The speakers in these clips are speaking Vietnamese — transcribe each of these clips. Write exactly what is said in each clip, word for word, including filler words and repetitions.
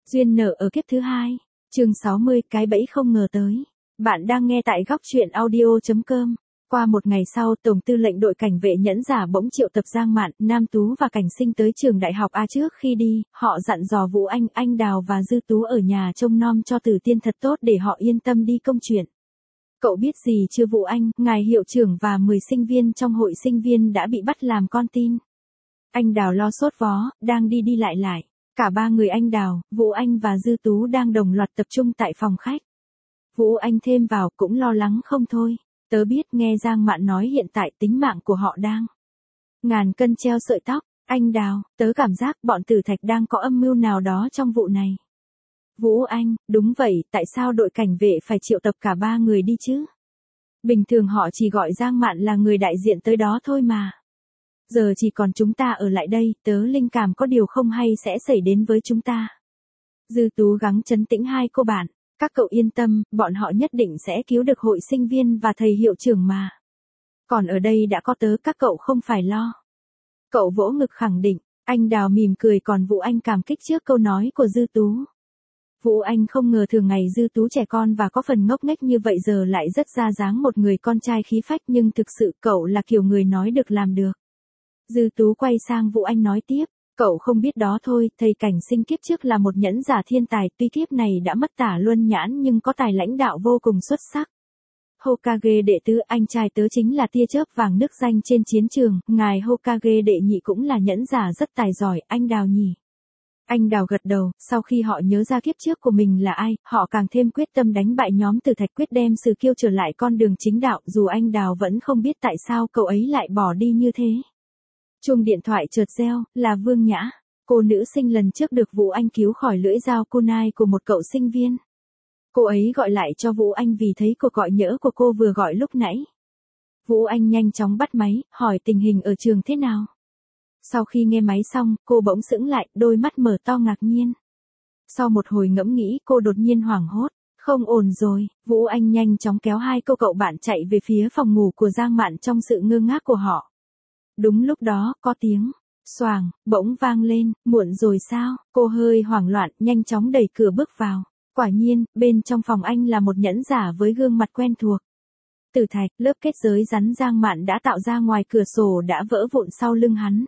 Duyên nợ ở kiếp thứ hai. Chương sáu mươi, cái bẫy không ngờ tới. Bạn đang nghe tại góc truyện audio chấm com. Qua một ngày sau, Tổng tư lệnh đội cảnh vệ nhẫn giả bỗng triệu tập Giang Mạn, Nam Tú và Cảnh Sinh tới trường đại học A. Trước khi đi, họ dặn dò Vũ Anh, Anh Đào và Dư Tú ở nhà trông nom cho Tử Tiên thật tốt để họ yên tâm đi công chuyện. Cậu biết gì chưa Vũ Anh, ngài hiệu trưởng và mười sinh viên trong hội sinh viên đã bị bắt làm con tin. Anh Đào lo sốt vó, đang đi đi lại lại. Cả ba người Anh Đào, Vũ Anh và Dư Tú đang đồng loạt tập trung tại phòng khách. Vũ Anh thêm vào cũng lo lắng không thôi. Tớ biết nghe Giang Mạn nói hiện tại tính mạng của họ đang ngàn cân treo sợi tóc. Anh Đào, tớ cảm giác bọn Tử Thạch đang có âm mưu nào đó trong vụ này. Vũ Anh, đúng vậy, tại sao đội cảnh vệ phải triệu tập cả ba người đi chứ? Bình thường họ chỉ gọi Giang Mạn là người đại diện tới đó thôi mà. Giờ chỉ còn chúng ta ở lại đây, tớ linh cảm có điều không hay sẽ xảy đến với chúng ta. Dư Tú gắng trấn tĩnh hai cô bạn. Các cậu yên tâm, bọn họ nhất định sẽ cứu được hội sinh viên và thầy hiệu trưởng mà. Còn ở đây đã có tớ, các cậu không phải lo. Cậu vỗ ngực khẳng định. Anh Đào mỉm cười, còn Vũ Anh cảm kích trước câu nói của Dư Tú. Vũ Anh không ngờ thường ngày Dư Tú trẻ con và có phần ngốc nghếch như vậy giờ lại rất ra dáng một người con trai khí phách, nhưng thực sự cậu là kiểu người nói được làm được. Dư Tú quay sang Vũ Anh nói tiếp, cậu không biết đó thôi, thầy Cảnh Sinh kiếp trước là một nhẫn giả thiên tài, tuy kiếp này đã mất tả luân nhãn nhưng có tài lãnh đạo vô cùng xuất sắc. Hokage đệ tứ, anh trai tớ chính là tia chớp vàng nức danh trên chiến trường, ngài Hokage đệ nhị cũng là nhẫn giả rất tài giỏi, anh Đào nhỉ. Anh Đào gật đầu, sau khi họ nhớ ra kiếp trước của mình là ai, họ càng thêm quyết tâm đánh bại nhóm Tử Thạch, quyết đem Sử Kiêu trở lại con đường chính đạo, dù anh Đào vẫn không biết tại sao cậu ấy lại bỏ đi như thế. Chuông điện thoại chợt reo, là Vương Nhã, cô nữ sinh lần trước được Vũ Anh cứu khỏi lưỡi dao kunai của một cậu sinh viên. Cô ấy gọi lại cho Vũ Anh vì thấy cuộc gọi nhỡ của cô vừa gọi lúc nãy. Vũ Anh nhanh chóng bắt máy, hỏi tình hình ở trường thế nào. Sau khi nghe máy xong, cô bỗng sững lại, đôi mắt mở to ngạc nhiên. Sau một hồi ngẫm nghĩ, cô đột nhiên hoảng hốt. Không ổn rồi, Vũ Anh nhanh chóng kéo hai cô cậu bạn chạy về phía phòng ngủ của Giang Mạn trong sự ngơ ngác của họ. Đúng lúc đó, có tiếng xoàng bỗng vang lên, muộn rồi sao? Cô hơi hoảng loạn, nhanh chóng đẩy cửa bước vào. Quả nhiên, bên trong phòng anh là một nhẫn giả với gương mặt quen thuộc. Tử Thạch, lớp kết giới rắn Giang Mạn đã tạo ra ngoài cửa sổ đã vỡ vụn sau lưng hắn.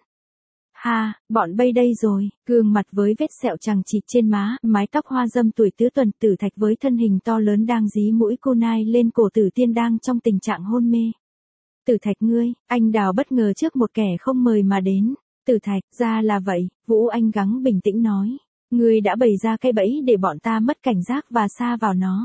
Ha, bọn bây đây rồi, gương mặt với vết sẹo chằng chịt trên má, mái tóc hoa dâm tuổi tứ tuần, Tử Thạch với thân hình to lớn đang dí mũi kunai lên cổ Tử Tiên đang trong tình trạng hôn mê. Tử Thạch ngươi, anh Đào bất ngờ trước một kẻ không mời mà đến. Tử Thạch, ra là vậy, Vũ Anh gắng bình tĩnh nói. Ngươi đã bày ra cái bẫy để bọn ta mất cảnh giác và sa vào nó.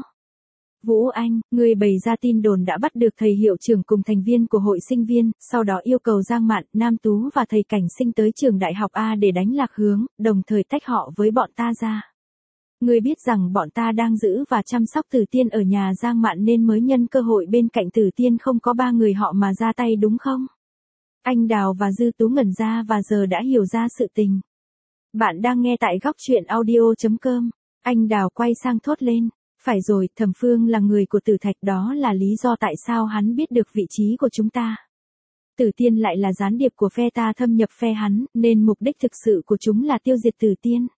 Vũ Anh, ngươi bày ra tin đồn đã bắt được thầy hiệu trưởng cùng thành viên của hội sinh viên, sau đó yêu cầu Giang Mạn, Nam Tú và thầy Cảnh Sinh tới trường đại học A để đánh lạc hướng, đồng thời tách họ với bọn ta ra. Ngươi biết rằng bọn ta đang giữ và chăm sóc Tử Tiên ở nhà Giang Mạn nên mới nhân cơ hội bên cạnh Tử Tiên không có ba người họ mà ra tay đúng không? Anh Đào và Dư Tú ngẩn ra và giờ đã hiểu ra sự tình. Bạn đang nghe tại góc truyện audio chấm com. Anh Đào quay sang thốt lên. Phải rồi, Thẩm Phương là người của Tử Thạch, đó là lý do tại sao hắn biết được vị trí của chúng ta. Tử Tiên lại là gián điệp của phe ta thâm nhập phe hắn, nên mục đích thực sự của chúng là tiêu diệt Tử Tiên.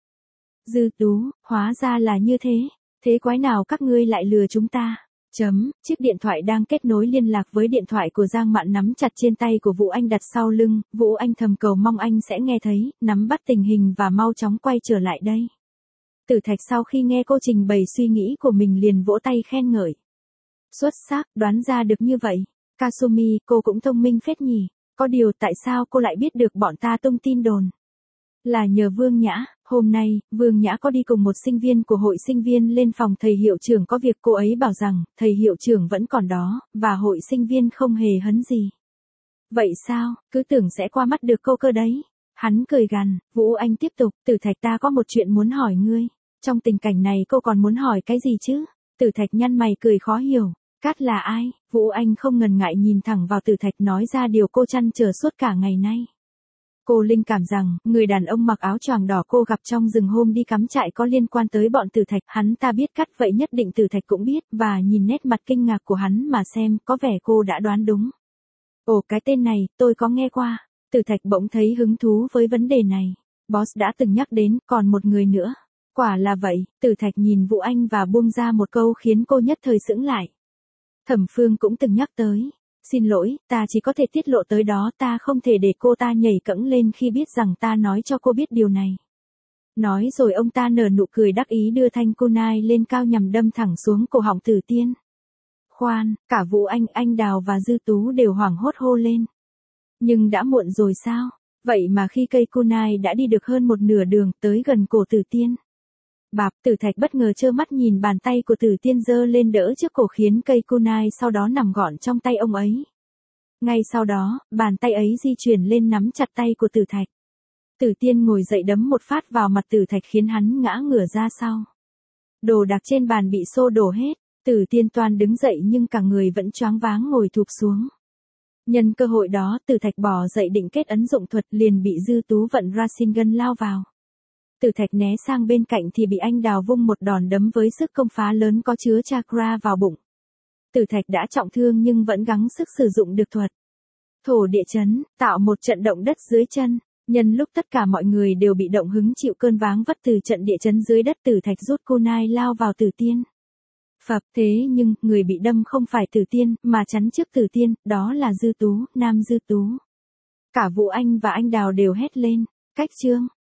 Dư Tú, hóa ra là như thế. Thế quái nào các ngươi lại lừa chúng ta? Chấm, chiếc điện thoại đang kết nối liên lạc với điện thoại của Giang Mạn nắm chặt trên tay của Vũ Anh đặt sau lưng, Vũ Anh thầm cầu mong anh sẽ nghe thấy, nắm bắt tình hình và mau chóng quay trở lại đây. Tử Thạch sau khi nghe cô trình bày suy nghĩ của mình liền vỗ tay khen ngợi. Xuất sắc, đoán ra được như vậy. Kasumi, cô cũng thông minh phết nhỉ. Có điều tại sao cô lại biết được bọn ta tung tin đồn? Là nhờ Vương Nhã, hôm nay, Vương Nhã có đi cùng một sinh viên của hội sinh viên lên phòng thầy hiệu trưởng có việc, cô ấy bảo rằng, thầy hiệu trưởng vẫn còn đó, và hội sinh viên không hề hấn gì. Vậy sao, cứ tưởng sẽ qua mắt được cô cơ đấy. Hắn cười gằn, Vũ Anh tiếp tục, Tử Thạch ta có một chuyện muốn hỏi ngươi. Trong tình cảnh này cô còn muốn hỏi cái gì chứ? Tử Thạch nhăn mày cười khó hiểu. Cát là ai? Vũ Anh không ngần ngại nhìn thẳng vào Tử Thạch nói ra điều cô trăn trở suốt cả ngày nay. Cô linh cảm rằng, người đàn ông mặc áo choàng đỏ cô gặp trong rừng hôm đi cắm trại có liên quan tới bọn Tử Thạch. Hắn ta biết Cát vậy nhất định Tử Thạch cũng biết, và nhìn nét mặt kinh ngạc của hắn mà xem, có vẻ cô đã đoán đúng. Ồ, cái tên này, tôi có nghe qua. Tử Thạch bỗng thấy hứng thú với vấn đề này. Boss đã từng nhắc đến, còn một người nữa. Quả là vậy, Tử Thạch nhìn Vũ Anh và buông ra một câu khiến cô nhất thời sững lại. Thẩm Phương cũng từng nhắc tới. Xin lỗi, ta chỉ có thể tiết lộ tới đó, ta không thể để cô ta nhảy cẫng lên khi biết rằng ta nói cho cô biết điều này. Nói rồi ông ta nở nụ cười đắc ý đưa thanh kunai lên cao nhằm đâm thẳng xuống cổ họng Tử Tiên. Khoan, cả Vũ Anh, Anh Đào và Dư Tú đều hoảng hốt hô lên. Nhưng đã muộn rồi sao? Vậy mà khi cây kunai đã đi được hơn một nửa đường tới gần cổ Tử Tiên. Bạp, Tử Thạch bất ngờ trơ mắt nhìn bàn tay của Tử Tiên giơ lên đỡ trước cổ khiến cây kunai sau đó nằm gọn trong tay ông ấy. Ngay sau đó, bàn tay ấy di chuyển lên nắm chặt tay của Tử Thạch. Tử Tiên ngồi dậy đấm một phát vào mặt Tử Thạch khiến hắn ngã ngửa ra sau. Đồ đạc trên bàn bị xô đổ hết, Tử Tiên toan đứng dậy nhưng cả người vẫn choáng váng ngồi thụp xuống. Nhân cơ hội đó, Tử Thạch bò dậy định kết ấn dụng thuật liền bị Dư Tú vận Rasengan lao vào. Tử Thạch né sang bên cạnh thì bị Anh Đào vung một đòn đấm với sức công phá lớn có chứa chakra vào bụng. Tử Thạch đã trọng thương nhưng vẫn gắng sức sử dụng được thuật thổ địa chấn, tạo một trận động đất dưới chân. Nhân lúc tất cả mọi người đều bị động hứng chịu cơn váng vất từ trận địa chấn dưới đất, Tử Thạch rút kunai lao vào Tử Tiên. Phập, thế nhưng, người bị đâm không phải Tử Tiên, mà chắn trước Tử Tiên, đó là Dư Tú, Nam Dư Tú. Cả Vũ Anh và Anh Đào đều hét lên, cách chương.